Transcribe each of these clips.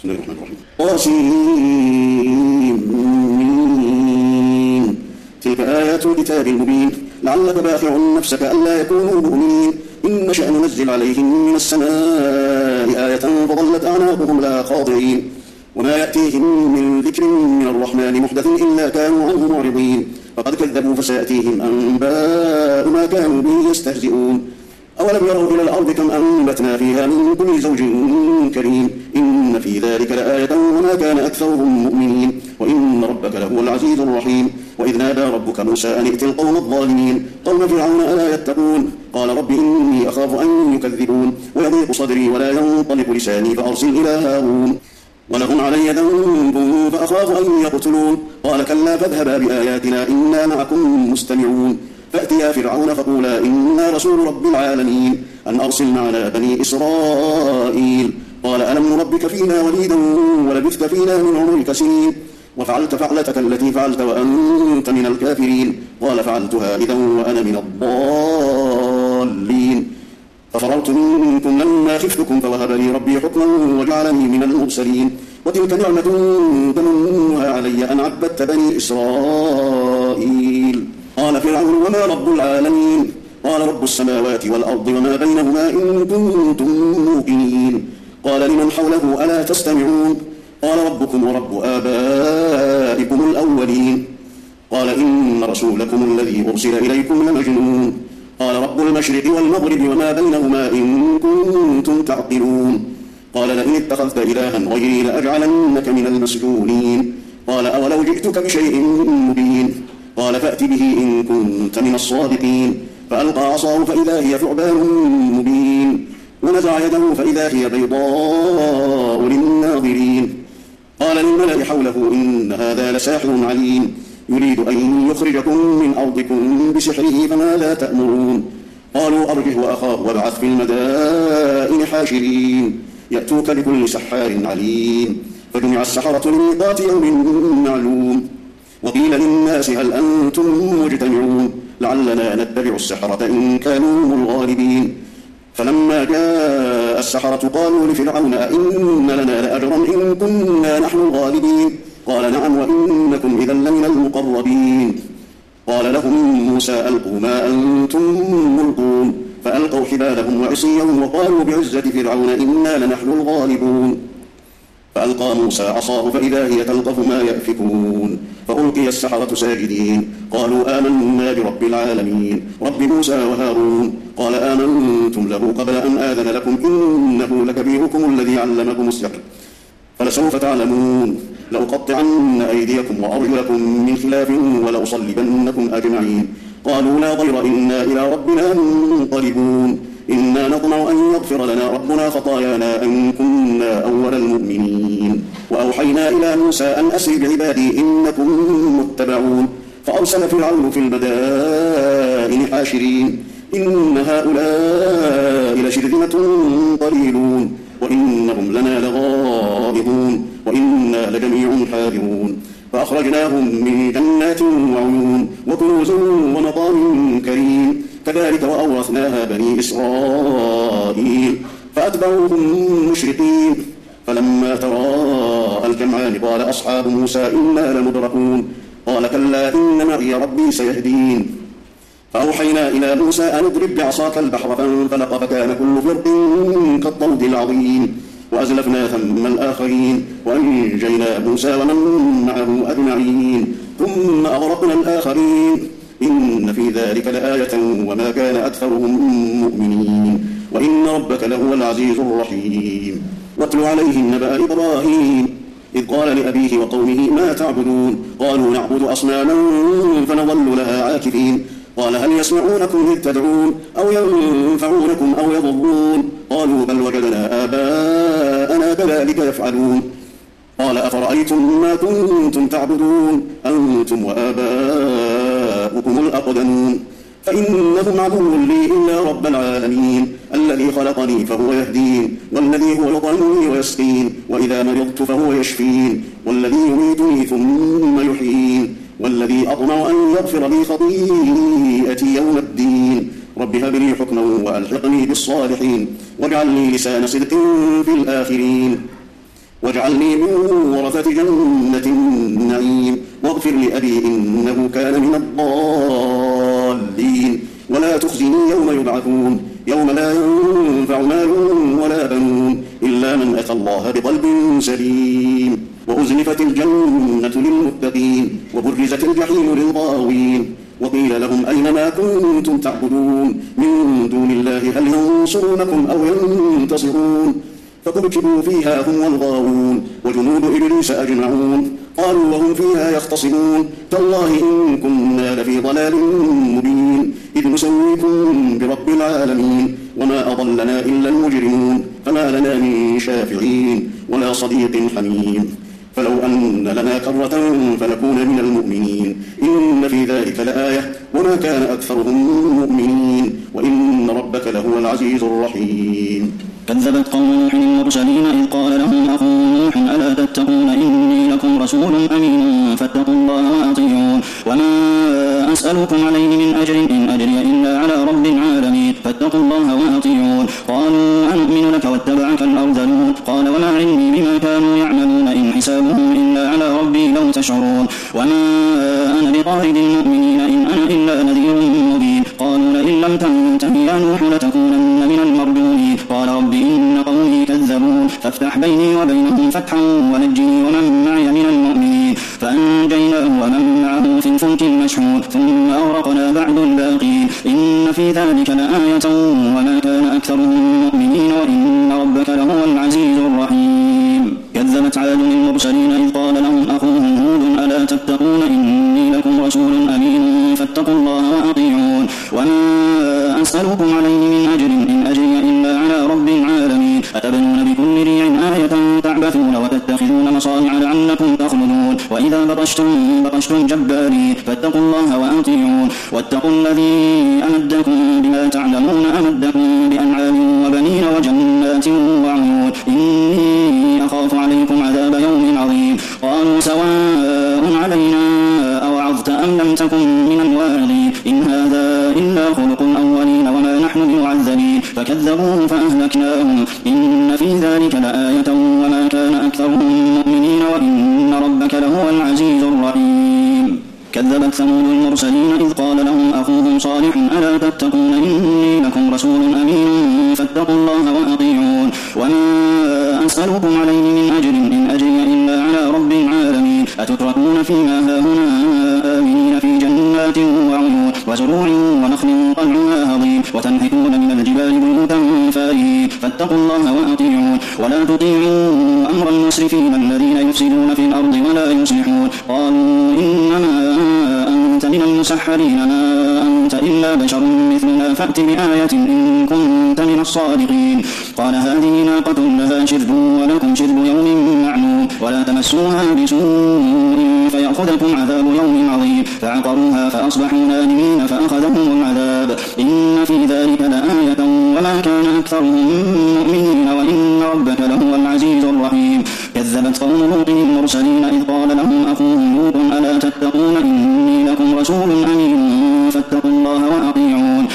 بسم الله الرحمن الرحيم. طاسين. تلك آيات الكتاب المبين. لعلك باخع نفسك ألا يكونوا مؤمنين. إن نشأ ننزل عليهم من السماء آية فظلت أعناقهم لها خاضعين. وما يأتيهم من ذكر من الرحمن محدث إلا كانوا عنه معرضين. فقد كذبوا فسيأتيهم أنباء ما كانوا به يستهزئون. أولم يروا إلى الأرض كم أنبتنا فيها من كل زوج كريم. إن في ذلك لآية وما كان أكثرهم مؤمنين. وإن ربك لهو العزيز الرحيم. وإذ نادى ربك موسى أن ائت القوم الظالمين قوم فرعون ألا يتقون. قال رب إني أخاف أن يكذبون ويضيق صدري ولا ينطلق لساني فأرسل إلى هارون ولهم علي ذنب فأخاف أن يقتلون. قال كلا فاذهبا بآياتنا إنا معكم مستمعون. فأتيا فرعون فقولا إنا رسول رب العالمين أن أرسل معنا بني إسرائيل. قال ألم نربك فينا وليدا ولبثت فينا من عمرك سنين وفعلت فعلتك التي فعلت وأنت من الكافرين. قال فعلتها إذا وأنا من الضالين. ففررت منكم لما خفتكم فوهب لي ربي حكما وجعلني من المرسلين. وتلك نعمة تمنها علي أن عبدت بني إسرائيل. قال فرعون وما رب العالمين. قال رب السماوات والأرض وما بينهما إن كنتم موقنين. قال لمن حوله ألا تستمعون. قال ربكم ورب آبائكم الأولين. قال إن رسولكم الذي أرسل إليكم لمجنون. قال رب المشرق والمغرب وما بينهما إن كنتم تعقلون. قال لئن اتخذت إلها غيري لأجعلنك من المسجونين. قال أولو جئتك بشيء مبين. قال فأت به إن كنت من الصادقين. فألقى عصاه فإذا هي ثعبان مبين ونزع يده فإذا هي بيضاء للناظرين. قال للملأ حوله إن هذا لساحر عليم يريد أن يخرجكم من أرضكم بسحره فماذا تأمرون. قالوا أرجه وأخاه وابعث في المدائن حاشرين يأتوك بكل سحار عليم. فجمع السحرة لميقات يوم معلوم. وقيل للناس هل أنتم مجتمعون لعلنا نتبع السحرة إن كانوا هم الغالبين. فلما جاء السحرة قالوا لفرعون أئن لنا لأجرا إن كنا نحن الغالبين. قال نعم وإنكم إذا لمن المقربين. قال لهم موسى ألقوا ما أنتم ملقون. فألقوا حبالهم وعصيهم وقالوا بعزة فرعون إنا لنحن الغالبون. فألقى موسى عصاه فإذا هي تلقف ما يأفكون. فألقي السحرة ساجدين قالوا آمنا برب العالمين رب موسى وهارون. قال آمنتم له قبل أن آذن لكم إنه لكبيركم الذي علمكم السحر فلسوف تعلمون. لأقطعن أيديكم وأرجلكم من خلاف ولأصلبنكم أجمعين. قالوا لا ضير إنا إلى ربنا منقلبون. إنا نطمع أن يغفر لنا ربنا خطايانا أن كنا أول المؤمنين. وأوحينا إلى موسى أن أسر بعبادي إنكم متبعون. فأرسل فرعون في المدائن حاشرين إن هؤلاء لشرذمة قليلون وإنهم لنا لغائظون وإنا لجميع حاذرون. فأخرجناهم من جنات وعيون وكنوز ونطام كريم. كذلك وأورثناها بني إسرائيل فأتبعوهم مشرقين. فلما تراءى الجمعان قال أصحاب موسى إنا لمدركون. قال كلا إن معي ربي سيهدين. فأوحينا إلى موسى أن اضرب بعصاك البحر فانفلق فكان كل فرق كالطود العظيم. وأزلفنا ثم الآخرين وأنجينا موسى ومن معه أجمعين ثم أغرقنا الآخرين. إن في ذلك لآية وما كان أكثرهم مؤمنين وإن ربك لهو العزيز الرحيم. واتل عليهم نبأ إبراهيم إذ قال لأبيه وقومه ما تعبدون. قالوا نعبد أصناما فنظل لها عاكفين. قال هل يسمعونكم إذ تدعون أو ينفعونكم أو يضرون. قالوا بل وجدنا آباءنا كذلك يفعلون. قال أفرأيتم ما كنتم تعبدون أنتم وآباؤكم الأقدمون فإنهم عدو لي إلا رب العالمين الذي خلقني فهو يهدين والذي هو يطعمني ويسقين وإذا مرضت فهو يشفين والذي يميتني ثم يحيين والذي أطمع أن يغفر لي خطيئتي يوم الدين. رب هب لي حكما وألحقني بالصالحين واجعل لي لسان صدق في الآخرين. واجعلني من ورثة جنة النعيم واغفر لأبي إنه كان من الضالين ولا تخزني يوم يبعثون يوم لا ينفع مال ولا بنون إلا من أتى الله بقلب سليم وأزلفت الجنة للمتقين وبرزت الجحيم للغاوين وقيل لهم أين ما كنتم تعبدون من دون الله هل ينصرونكم أو ينتصرون فكبكبوا فيها هم والغاوون وجنود إبليس أجمعون قالوا وهم فيها يختصمون تالله إن كنا لفي ضلال مبين إذ نسويكم برب العالمين وما أضلنا إلا المجرمون فما لنا من شافعين ولا صديق حميم فلو أن لنا كرة فنكون من المؤمنين إن في ذلك لآية وما كان أكثرهم مؤمنين وإن ربك لهو العزيز الرحيم. كذبت قوم نوح المرسلين إذ قال لهم أخوهم نوح ألا تتقون إني لكم رسول أمين فاتقوا الله وأطيعون وما أسألكم عليه من أجر إن أجري إلا على رب العالمين فاتقوا الله وأطيعون قالوا أنؤمن لك واتبعك الأرذلون قال وما علمي بما كانوا يعملون إن حسابهم إلا على ربي لو تشعرون وما أنا بطارد المؤمنين إن أنا إلا نذير مبين قالوا لئن لم تنته يا نوح لتكونن من المردودين قال رب إن قومي كذبون فافتح بيني وبينهم فتحا ونجني ومن معي من المؤمنين فأنجيناه ومن معه في الفلك المشحون ثم أغرقنا بعد الباقين إن في ذلك لآية وما كان أكثرهم مؤمنين وإن ربك لهو العزيز الرحيم. كذبت عاد المرسلين إذ قال لهم أخوهم هود ألا تتقون إني لكم رسول أمين فاتقوا الله وأطيعون وما أسألكم عليه من أجر إن أجري إلا على رب العالمين أتبنون بكل ريع آية تعبثون وتتخذون مصانع لعلكم تخلدون وإذا بطشتم جبارين فاتقوا الله وأطيعون واتقوا الذي أمدكم بما تعلمون أمدكم بأنعام وبنين وجنات وعيون إني أخاف عليكم عذاب يوم عظيم قالوا سواء علينا أوعظت أم لم تكن من الواعظين إن هذا إلا خلق الأولين وما نحن بمعذبين فكذبوه فأهلكناهم إن في ذلك لآية وما كان أكثرهم مؤمنين وإن ربك لهو العزيز الرحيم. كذبت ثمود المرسلين إذ قال لهم أخوهم صالح ألا تتقون إني لكم رسول أمين فاتقوا الله وأطيعون وما أسألكم عليه من أجر إن أجري إلا على رب العالمين أتتركون فيما هاهنا آمنين في جنات وعيون وزروع ونخل طلعها هضيم وتنحتون من الجبال بيوتا فارهين فاتقوا الله وأطيعون ولا تطيعوا أمر المسرفين الذين يفسدون في الأرض ولا يصلحون قالوا إنما أنت من المسحرين ما أنت إلا بشر مثلنا فأت بآية إن كنت من الصادقين قال هذه ناقة لها شرب ولكم شرب يوم معلوم ولا تمسوها بسوء فيأخذكم عذاب يوم عظيم فعقروها فأصبحوا نادمين فأخذهم العذاب إن في ذلك لآية وما كان أكثرهم مؤمنين وإن ربك لهو العزيز الرحيم. كذبت قوم لوط المرسلين إذ قال لهم أخوهم لوط ألا تتقون إني لكم رسول أمين فاتقوا الله وأطيعون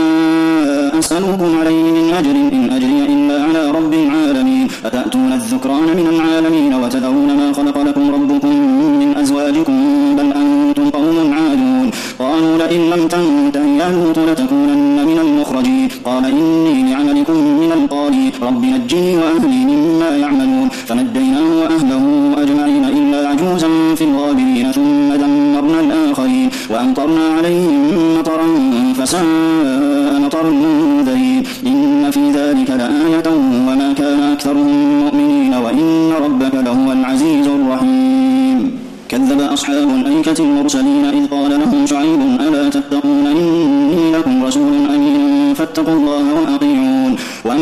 وما أسألكم عليه من أجر إن أجري إلا على رب العالمين أتأتون الذكران من العالمين وتذرون ما خلق لكم ربكم من أزواجكم بل أنتم قوم عادون قالوا لئن لم تنته يا لوط لتكونن من المخرجين قال إني لعملكم من القالين رب نجني وأهلي مما يعملون فنجيناه وأهله أجمعين إلا عجوزا في الغابرين ثم دمرنا الآخرين وأمطرنا عليهم مطرا فساء مطر المنذرين إن في ذلك لآية وما كان أكثرهم مؤمنين وإن ربك لهو العزيز الرحيم. كذب أصحاب الأيكة المرسلين إذ قال لهم شعيب ألا تتقون إني لكم رسول أمين فاتقوا الله وأطيعون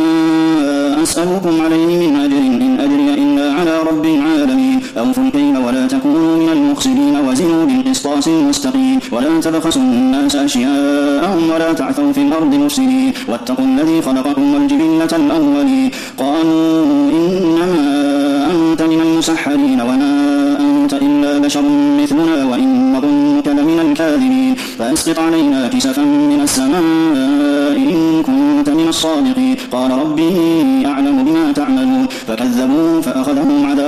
وما أسألكم عليه من أجر إن أجري إلا على رب العالمين أوفوا الكيل ولا تكونوا من المخسرين وزنوا بالقسطاس المستقيم ولا تبخسوا الناس أشياءهم ولا تعثوا في الأرض مفسدين واتقوا الذي خلقكم والجبلة الأولين قالوا إنما أنت من المسحرين وما أنت إلا بشر مثلنا وإن نظنك لمن الكاذبين فأسقط علينا كسفا من السماء إن كنت من الصادقين قال ربي أعلم بما تعملون فكذبوه فأخذهم عذاب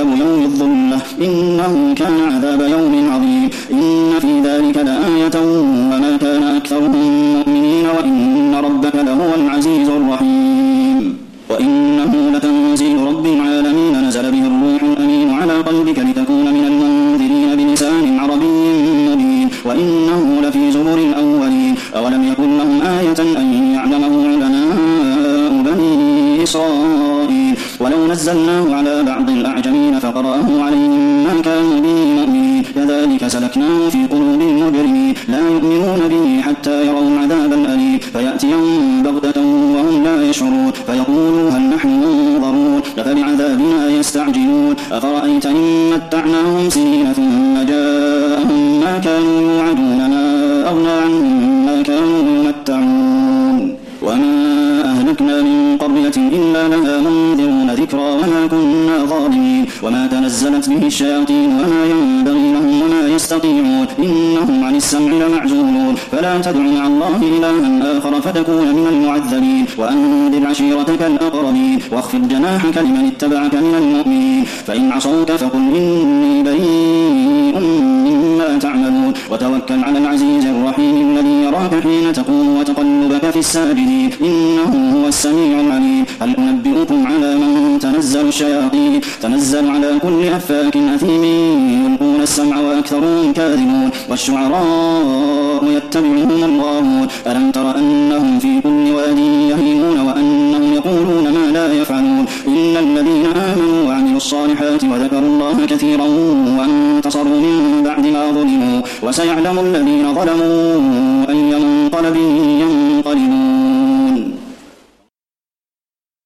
إنه كان عذاب يوم عظيم إن في ذلك لآية وما كان أكثرهم مؤمنين وإن ربك لهو العزيز الرحيم وإنه لتنزيل رب العالمين نزل به الروح الأمين على قلبك لتكون من المنذرين بلسان عربي مبين وإنه لفي زبر الأولين أولم يكن لهم آية أن يعلمه علماء بني إسرائيل ولو نزلناه على بعض الأعجمين فقرأه عليهم ما كانوا به مؤمنين كذلك سلكناه في قلوب المجرمين لا يؤمنون به حتى يروا العذاب الأليم فيأتيهم بغتة وهم لا يشعرون فيقولوا هل نحن منظرون أفبعذابنا يستعجلون أفرأيت إن متعناهم سنين ثم جاءهم ما كانوا يوعدون ما أغنى عنهم ما كانوا يمتعون وما أهلكنا من قرية إلا لها منذرون ذكرى وما كنا ظالمين وما تنزلت به الشياطين وما ينبغي لهم وما يستطيعون إنهم عن السمع لمعزولون فلا تدع مع الله إلها آخر فتكون من المعذبين وأنذر عشيرتك الأقربين واخفض جناحك لمن اتبعك من المؤمنين فإن عصوك فقل إني بريء مما تعملون وتوكل على العزيز الرحيم الذي يراك حين تقوم وتقلبك في الساجدين إنه هو السميع العليم هل أنبئكم على من تنزل الشياطين تنزل على كل أفاك أثيم يلقون السمع وأكثرهم كاذبون والشعراء يتبعهم الغاوون ألم تر أنهم في كل واد يهيمون وأنهم يقولون ما لا يفعلون إلا الذين آمنوا وعملوا الصالحات وذكروا الله كثيرا وانتصروا من بعد ما ظلموا وسيعلم الذين ظلموا أي منقلب